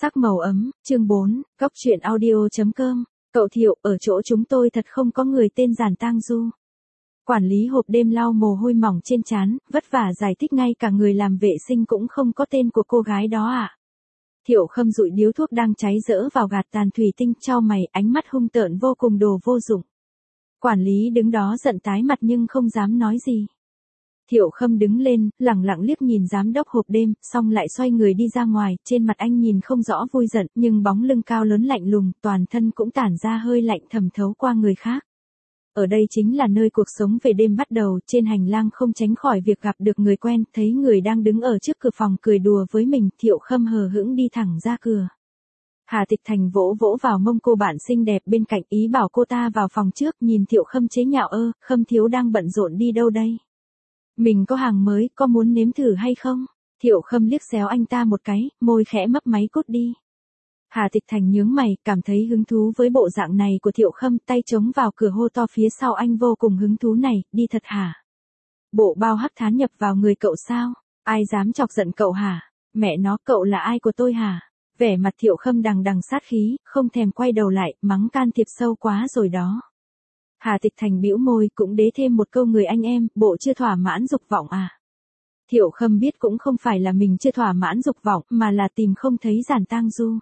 Sắc màu ấm, chương 4, Góc truyện audio.com, cậu Thiệu, ở chỗ chúng tôi thật không có người tên Giản Tang Du. Quản lý hộp đêm lau mồ hôi mỏng trên trán, vất vả giải thích ngay cả người làm vệ sinh cũng không có tên của cô gái đó à. Thiệu Khâm dụi điếu thuốc đang cháy dỡ vào gạt tàn thủy tinh, chau mày, ánh mắt hung tợn vô cùng, đồ vô dụng. Quản lý đứng đó giận tái mặt nhưng không dám nói gì. Thiệu Khâm đứng lên, lẳng lặng liếc nhìn giám đốc hộp đêm, xong lại xoay người đi ra ngoài, trên mặt anh nhìn không rõ vui giận, nhưng bóng lưng cao lớn lạnh lùng, toàn thân cũng tản ra hơi lạnh thẩm thấu qua người khác. Ở đây chính là nơi cuộc sống về đêm bắt đầu, trên hành lang không tránh khỏi việc gặp được người quen, thấy người đang đứng ở trước cửa phòng cười đùa với mình, Thiệu Khâm hờ hững đi thẳng ra cửa. Hà Tịch Thành vỗ vỗ vào mông cô bạn xinh đẹp bên cạnh, ý bảo cô ta vào phòng trước, nhìn Thiệu Khâm chế nhạo, Khâm thiếu đang bận rộn đi đâu đây? Mình có hàng mới, có muốn nếm thử hay không? Thiệu Khâm liếc xéo anh ta một cái, môi khẽ mấp máy, cút đi. Hà Tịch Thành nhướng mày, cảm thấy hứng thú với bộ dạng này của Thiệu Khâm, tay chống vào cửa hô to phía sau anh, vô cùng hứng thú này, đi thật hả? Bộ bao hắc thán nhập vào người cậu sao? Ai dám chọc giận cậu hả? Mẹ nó, cậu là ai của tôi hả? Vẻ mặt Thiệu Khâm đằng đằng sát khí, không thèm quay đầu lại, mắng can thiệp sâu quá rồi đó. Hà Tịch Thành bĩu môi, cũng đế thêm một câu, người anh em, bộ chưa thỏa mãn dục vọng à? Thiệu Khâm biết cũng không phải là mình chưa thỏa mãn dục vọng, mà là tìm không thấy Giản Tang Du.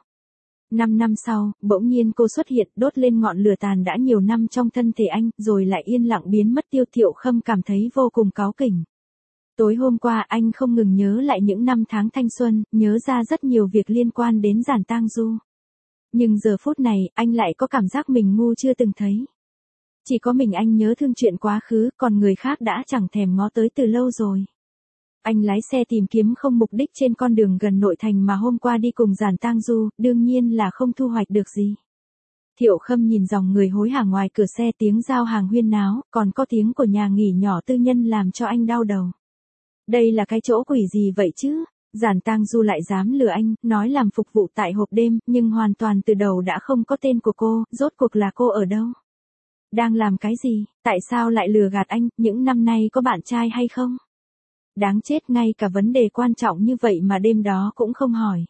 5 năm sau, bỗng nhiên cô xuất hiện, đốt lên ngọn lửa tàn đã nhiều năm trong thân thể anh, rồi lại yên lặng biến mất tiêu. Thiệu Khâm cảm thấy vô cùng cáu kỉnh. Tối hôm qua anh không ngừng nhớ lại những năm tháng thanh xuân, nhớ ra rất nhiều việc liên quan đến Giản Tang Du. Nhưng giờ phút này, anh lại có cảm giác mình ngu chưa từng thấy. Chỉ có mình anh nhớ thương chuyện quá khứ, còn người khác đã chẳng thèm ngó tới từ lâu rồi. Anh lái xe tìm kiếm không mục đích trên con đường gần nội thành mà hôm qua đi cùng Giản Tang Du, đương nhiên là không thu hoạch được gì. Thiệu Khâm nhìn dòng người hối hả ngoài cửa xe, tiếng giao hàng huyên náo, còn có tiếng của nhà nghỉ nhỏ tư nhân làm cho anh đau đầu. Đây là cái chỗ quỷ gì vậy chứ? Giản Tang Du lại dám lừa anh, nói làm phục vụ tại hộp đêm, nhưng hoàn toàn từ đầu đã không có tên của cô, rốt cuộc là cô ở đâu? Đang làm cái gì? Tại sao lại lừa gạt anh, những năm nay có bạn trai hay không? Đáng chết, ngay cả vấn đề quan trọng như vậy mà đêm đó cũng không hỏi.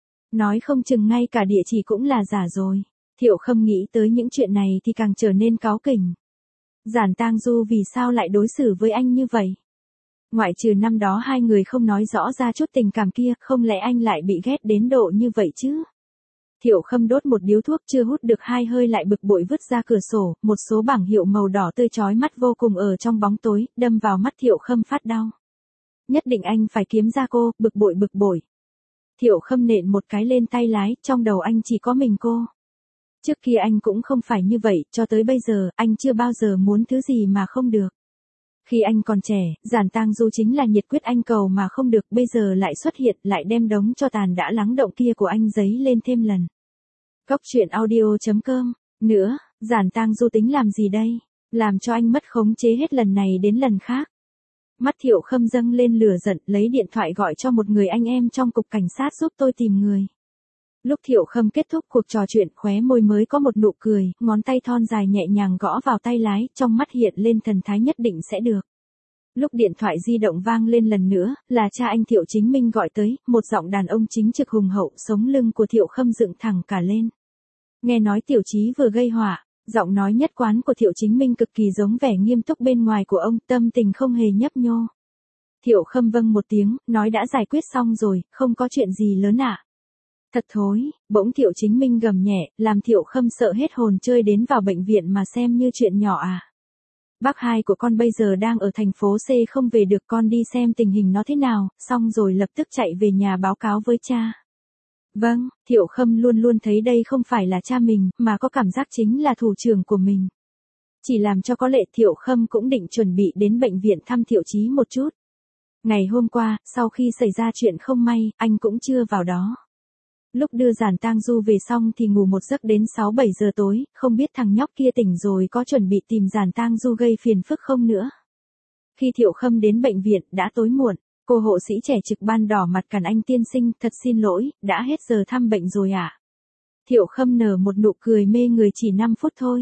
Nói không chừng ngay cả địa chỉ cũng là giả rồi. Thiệu Khâm nghĩ tới những chuyện này thì càng trở nên cáu kỉnh. Giản Tang Du vì sao lại đối xử với anh như vậy? Ngoại trừ năm đó hai người không nói rõ ra chút tình cảm kia, không lẽ anh lại bị ghét đến độ như vậy chứ? Thiệu Khâm đốt một điếu thuốc chưa hút được 2 hơi lại bực bội vứt ra cửa sổ, một số bảng hiệu màu đỏ tươi chói mắt vô cùng ở trong bóng tối, đâm vào mắt Thiệu Khâm phát đau. Nhất định anh phải kiếm ra cô, bực bội. Thiệu Khâm nện một cái lên tay lái, trong đầu anh chỉ có mình cô. Trước kia anh cũng không phải như vậy, cho tới bây giờ, anh chưa bao giờ muốn thứ gì mà không được. Khi anh còn trẻ, Giản Tang Du chính là nhiệt quyết anh cầu mà không được, bây giờ lại xuất hiện, lại đem đống cho tàn đã lắng động kia của anh dấy lên thêm lần. Góc truyện audio.com, nữa, Giản Tang Du tính làm gì đây? Làm cho anh mất khống chế hết lần này đến lần khác. Mắt Thiệu Khâm dâng lên lửa giận, lấy điện thoại gọi cho một người anh em trong cục cảnh sát giúp tôi tìm người. Lúc Thiệu Khâm kết thúc cuộc trò chuyện, khóe môi mới có một nụ cười, ngón tay thon dài nhẹ nhàng gõ vào tay lái, trong mắt hiện lên thần thái nhất định sẽ được. Lúc điện thoại di động vang lên lần nữa, là cha anh Thiệu Chính Minh gọi tới, một giọng đàn ông chính trực hùng hậu, sống lưng của Thiệu Khâm dựng thẳng cả lên. Nghe nói Tiểu Chí vừa gây họa, giọng nói nhất quán của Thiệu Chính Minh cực kỳ giống vẻ nghiêm túc bên ngoài của ông, tâm tình không hề nhấp nhô. Thiệu Khâm vâng một tiếng, nói đã giải quyết xong rồi, không có chuyện gì lớn ạ. Thật thối, bỗng Thiệu Chính Minh gầm nhẹ, làm Thiệu Khâm sợ hết hồn, chơi đến vào bệnh viện mà xem như chuyện nhỏ à. Bác hai của con bây giờ đang ở thành phố C không về được, con đi xem tình hình nó thế nào, xong rồi lập tức chạy về nhà báo cáo với cha. Vâng, Thiệu Khâm luôn luôn thấy đây không phải là cha mình, mà có cảm giác chính là thủ trưởng của mình. Chỉ làm cho có lệ, Thiệu Khâm cũng định chuẩn bị đến bệnh viện thăm Thiệu Chí một chút. Ngày hôm qua, sau khi xảy ra chuyện không may, anh cũng chưa vào đó. Lúc đưa Giản Tang Du về xong thì ngủ một giấc đến 6-7 giờ tối, không biết thằng nhóc kia tỉnh rồi có chuẩn bị tìm Giản Tang Du gây phiền phức không nữa. Khi Thiệu Khâm đến bệnh viện, đã tối muộn, cô hộ sĩ trẻ trực ban đỏ mặt cản anh tiên sinh, thật xin lỗi, đã hết giờ thăm bệnh rồi ạ. Thiệu Khâm nở một nụ cười mê người, chỉ 5 phút thôi.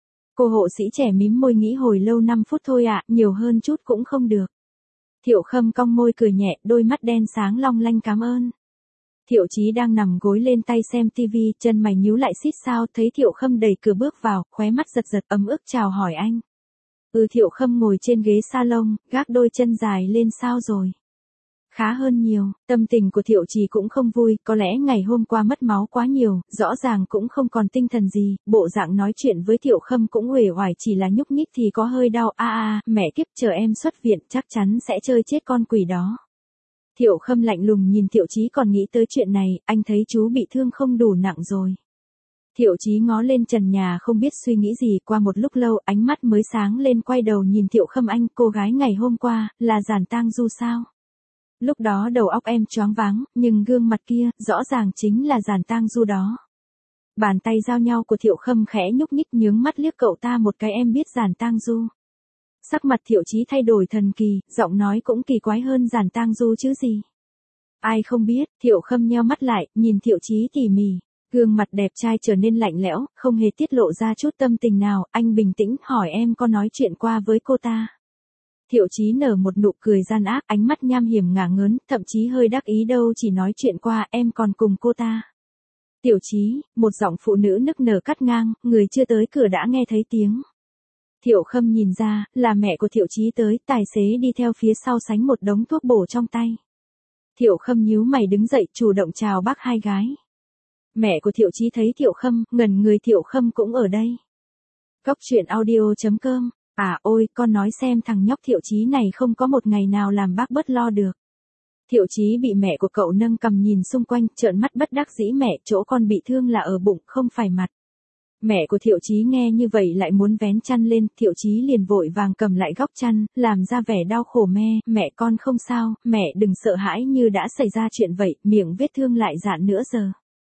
Cô hộ sĩ trẻ mím môi nghĩ hồi lâu 5 phút thôi ạ, nhiều hơn chút cũng không được. Thiệu Khâm cong môi cười nhẹ, đôi mắt đen sáng long lanh, cảm ơn. Thiệu Chí đang nằm gối lên tay xem tivi, chân mày nhíu lại xít sao, thấy Thiệu Khâm đẩy cửa bước vào, khóe mắt giật giật ấm ức chào hỏi anh. Thiệu Khâm ngồi trên ghế salon, gác đôi chân dài lên sao rồi. Khá hơn nhiều, tâm tình của Thiệu Chí cũng không vui, có lẽ ngày hôm qua mất máu quá nhiều, rõ ràng cũng không còn tinh thần gì, bộ dạng nói chuyện với Thiệu Khâm cũng uể oải, chỉ là nhúc nhích thì có hơi đau, mẹ kiếp, chờ em xuất viện chắc chắn sẽ chơi chết con quỷ đó. Thiệu Khâm lạnh lùng nhìn Thiệu Chí, còn nghĩ tới chuyện này, anh thấy chú bị thương không đủ nặng rồi. Thiệu Chí ngó lên trần nhà không biết suy nghĩ gì, qua một lúc lâu ánh mắt mới sáng lên, quay đầu nhìn Thiệu Khâm, anh, cô gái ngày hôm qua, là Giản Tang Du sao? Lúc đó đầu óc em choáng váng, nhưng gương mặt kia, rõ ràng chính là Giản Tang Du đó. Bàn tay giao nhau của Thiệu Khâm khẽ nhúc nhích, nhướng mắt liếc cậu ta một cái, em biết Giản Tang Du. Sắc mặt Thiệu Chí thay đổi thần kỳ, giọng nói cũng kỳ quái hơn, Giản Tang Du chứ gì. Ai không biết, Thiệu Khâm nheo mắt lại, nhìn Thiệu Chí tỉ mỉ. Gương mặt đẹp trai trở nên lạnh lẽo, không hề tiết lộ ra chút tâm tình nào, anh bình tĩnh hỏi, em có nói chuyện qua với cô ta. Thiệu Chí nở một nụ cười gian ác, ánh mắt nham hiểm ngả ngớn, thậm chí hơi đắc ý, đâu chỉ nói chuyện qua, em còn cùng cô ta. Tiểu Chí, một giọng phụ nữ nức nở cắt ngang, người chưa tới cửa đã nghe thấy tiếng. Thiệu Khâm nhìn ra, là mẹ của Thiệu Chí tới, tài xế đi theo phía sau sánh một đống thuốc bổ trong tay. Thiệu Khâm nhíu mày đứng dậy, chủ động chào bác hai gái. Mẹ của Thiệu Chí thấy Thiệu Khâm, ngẩn người, Thiệu Khâm cũng ở đây. Cóc truyện audio.com. Ôi, con nói xem, thằng nhóc Thiệu Chí này không có một ngày nào làm bác bớt lo được. Thiệu Chí bị mẹ của cậu nâng cằm nhìn xung quanh, trợn mắt bất đắc dĩ, mẹ, chỗ con bị thương là ở bụng, không phải mặt. Mẹ của Thiệu Chí nghe như vậy lại muốn vén chăn lên, Thiệu Chí liền vội vàng cầm lại góc chăn, làm ra vẻ đau khổ, mẹ con không sao, mẹ đừng sợ hãi, như đã xảy ra chuyện vậy, miệng vết thương lại dạn nữa giờ.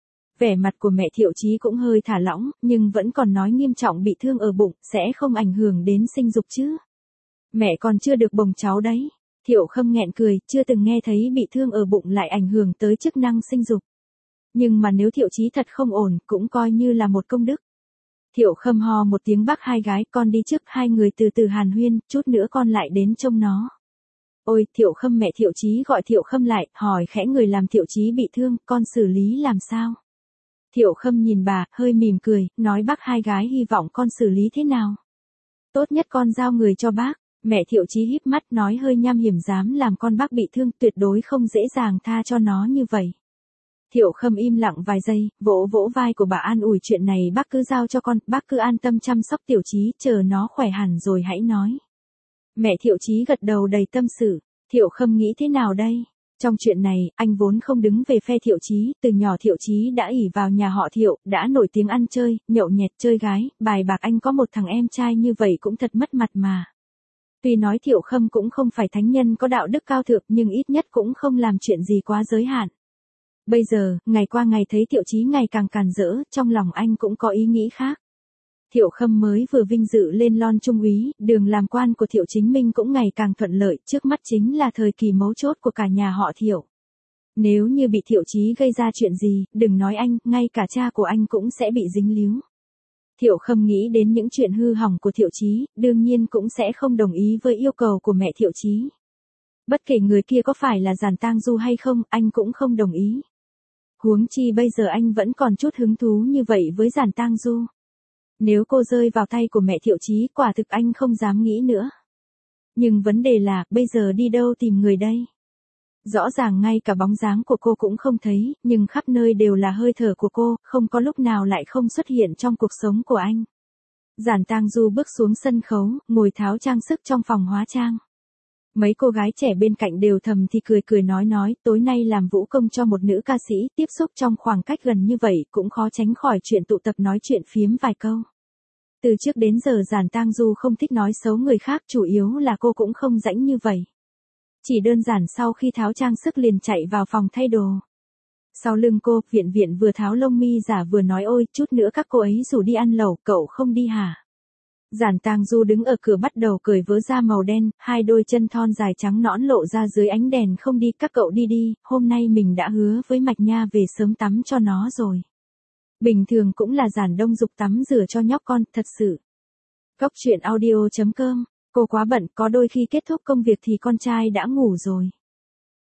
Vẻ mặt của mẹ Thiệu Chí cũng hơi thả lỏng, nhưng vẫn còn nói, nghiêm trọng bị thương ở bụng, sẽ không ảnh hưởng đến sinh dục chứ. Mẹ còn chưa được bồng cháu đấy. Thiệu Khâm nghẹn cười, chưa từng nghe thấy bị thương ở bụng lại ảnh hưởng tới chức năng sinh dục. Nhưng mà nếu Thiệu Chí thật không ổn, cũng coi như là một công đức. Thiệu Khâm ho một tiếng, bác hai gái, con đi trước, hai người từ từ hàn huyên, chút nữa con lại đến trông nó. Ôi, Thiệu Khâm, mẹ Thiệu Chí gọi Thiệu Khâm lại, hỏi khẽ, người làm Thiệu Chí bị thương, con xử lý làm sao? Thiệu Khâm nhìn bà, hơi mỉm cười, nói, bác hai gái hy vọng con xử lý thế nào? Tốt nhất con giao người cho bác. Mẹ Thiệu Chí híp mắt nói, hơi nham hiểm, dám làm con bác bị thương, tuyệt đối không dễ dàng tha cho nó như vậy. Thiệu Khâm im lặng vài giây, vỗ vỗ vai của bà an ủi, chuyện này bác cứ giao cho con, bác cứ an tâm chăm sóc Tiểu Chí, chờ nó khỏe hẳn rồi hãy nói. Mẹ Thiệu Chí gật đầu đầy tâm sự. Thiệu Khâm nghĩ thế nào đây? Trong chuyện này, anh vốn không đứng về phe Thiệu Chí, từ nhỏ Thiệu Chí đã ỷ vào nhà họ Thiệu, đã nổi tiếng ăn chơi, nhậu nhẹt, chơi gái, bài bạc, anh có một thằng em trai như vậy cũng thật mất mặt mà. Tuy nói Thiệu Khâm cũng không phải thánh nhân có đạo đức cao thượng, nhưng ít nhất cũng không làm chuyện gì quá giới hạn. Bây giờ, ngày qua ngày thấy Thiệu Chí ngày càng càn rỡ, trong lòng anh cũng có ý nghĩ khác. Thiệu Khâm mới vừa vinh dự lên lon trung úy, đường làm quan của Thiệu Chính Minh cũng ngày càng thuận lợi, trước mắt chính là thời kỳ mấu chốt của cả nhà họ Thiệu. Nếu như bị Thiệu Chí gây ra chuyện gì, đừng nói anh, ngay cả cha của anh cũng sẽ bị dính líu. Thiệu Khâm nghĩ đến những chuyện hư hỏng của Thiệu Chí, đương nhiên cũng sẽ không đồng ý với yêu cầu của mẹ Thiệu Chí. Bất kể người kia có phải là Giản Tang Du hay không, anh cũng không đồng ý. Huống chi bây giờ anh vẫn còn chút hứng thú như vậy với Giản Tang Du. Nếu cô rơi vào tay của mẹ Thiệu Chí, quả thực anh không dám nghĩ nữa. Nhưng vấn đề là, bây giờ đi đâu tìm người đây? Rõ ràng ngay cả bóng dáng của cô cũng không thấy, nhưng khắp nơi đều là hơi thở của cô, không có lúc nào lại không xuất hiện trong cuộc sống của anh. Giản Tang Du bước xuống sân khấu, ngồi tháo trang sức trong phòng hóa trang. Mấy cô gái trẻ bên cạnh đều thầm thì cười cười nói, tối nay làm vũ công cho một nữ ca sĩ, tiếp xúc trong khoảng cách gần như vậy, cũng khó tránh khỏi chuyện tụ tập nói chuyện phiếm vài câu. Từ trước đến giờ Giản Tang Du không thích nói xấu người khác, chủ yếu là cô cũng không rãnh như vậy. Chỉ đơn giản sau khi tháo trang sức liền chạy vào phòng thay đồ. Sau lưng cô, Viện Viện vừa tháo lông mi giả vừa nói, ôi, chút nữa các cô ấy rủ đi ăn lẩu, cậu không đi hả? Giản Tang Du đứng ở cửa bắt đầu cởi vớ da màu đen, hai đôi chân thon dài trắng nõn lộ ra dưới ánh đèn, không đi, các cậu đi đi, hôm nay mình đã hứa với Mạch Nha về sớm tắm cho nó rồi. Bình thường cũng là Giản Đông Dục tắm rửa cho nhóc con, thật sự. Cóc truyện audio.com, cô quá bận, có đôi khi kết thúc công việc thì con trai đã ngủ rồi.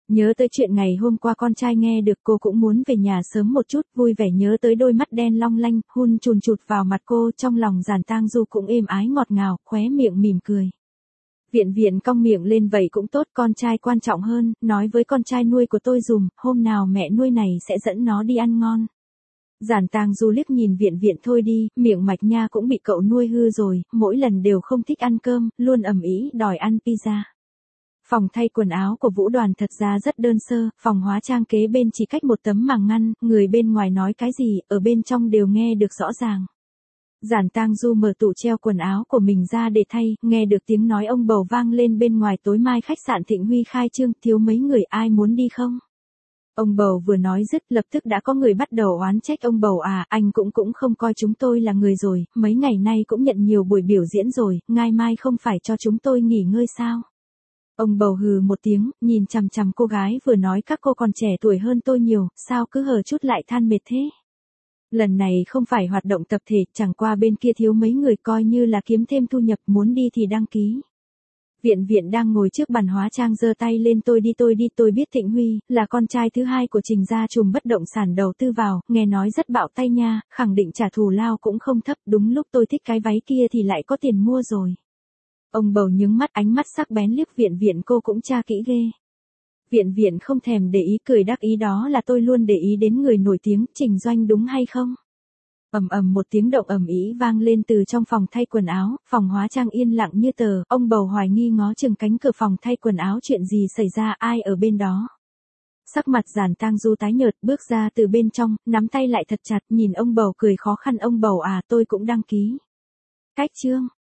Nhớ tới chuyện ngày hôm qua con trai nghe được cô cũng muốn về nhà sớm một chút, vui vẻ nhớ tới đôi mắt đen long lanh, hun chùn chụt vào mặt cô, trong lòng Giản Tang Du cũng êm ái ngọt ngào, khóe miệng mỉm cười. Viện Viện cong miệng lên vậy cũng tốt, con trai quan trọng hơn, nói với con trai nuôi của tôi dùm, hôm nào mẹ nuôi này sẽ dẫn nó đi ăn ngon. Giản Tang Du liếc nhìn Viện Viện thôi đi, miệng mạch nha cũng bị cậu nuôi hư rồi, mỗi lần đều không thích ăn cơm, luôn ầm ĩ đòi ăn pizza. Phòng thay quần áo của Vũ Đoàn thật ra rất đơn sơ, phòng hóa trang kế bên chỉ cách một tấm màng ngăn, người bên ngoài nói cái gì, ở bên trong đều nghe được rõ ràng. Giản Tang Du mở tủ treo quần áo của mình ra để thay, nghe được tiếng nói ông bầu vang lên bên ngoài, tối mai khách sạn Thịnh Huy khai trương, thiếu mấy người, ai muốn đi không? Ông bầu vừa nói dứt lập tức đã có người bắt đầu oán trách ông bầu, à, anh cũng không coi chúng tôi là người rồi, mấy ngày nay cũng nhận nhiều buổi biểu diễn rồi, ngày mai không phải cho chúng tôi nghỉ ngơi sao? Ông bầu hừ một tiếng, nhìn chằm chằm cô gái vừa nói các cô còn trẻ tuổi hơn tôi nhiều, sao cứ hờ chút lại than mệt thế? Lần này không phải hoạt động tập thể, chẳng qua bên kia thiếu mấy người coi như là kiếm thêm thu nhập, muốn đi thì đăng ký. Viện Viện đang ngồi trước bàn hóa trang giơ tay lên, tôi đi, tôi biết Thịnh Huy, là con trai thứ hai của Trình gia trùm bất động sản đầu tư vào, nghe nói rất bạo tay nha, khẳng định trả thù lao cũng không thấp, đúng lúc tôi thích cái váy kia thì lại có tiền mua rồi. Ông bầu nhướng mắt, ánh mắt sắc bén liếc Viện Viện, cô cũng tra kỹ ghê. Viện Viện không thèm để ý, cười đắc ý, đó là tôi luôn để ý đến người nổi tiếng, Trình Doanh đúng hay không? Ầm ầm một tiếng động ầm ĩ vang lên từ trong phòng thay quần áo, phòng hóa trang yên lặng như tờ, ông bầu hoài nghi ngó chừng cánh cửa phòng thay quần áo, chuyện gì xảy ra, ai ở bên đó? Sắc mặt Giản Tang Du tái nhợt, bước ra từ bên trong, nắm tay lại thật chặt, nhìn ông bầu cười khó khăn, ông bầu à, tôi cũng đăng ký. Cách chương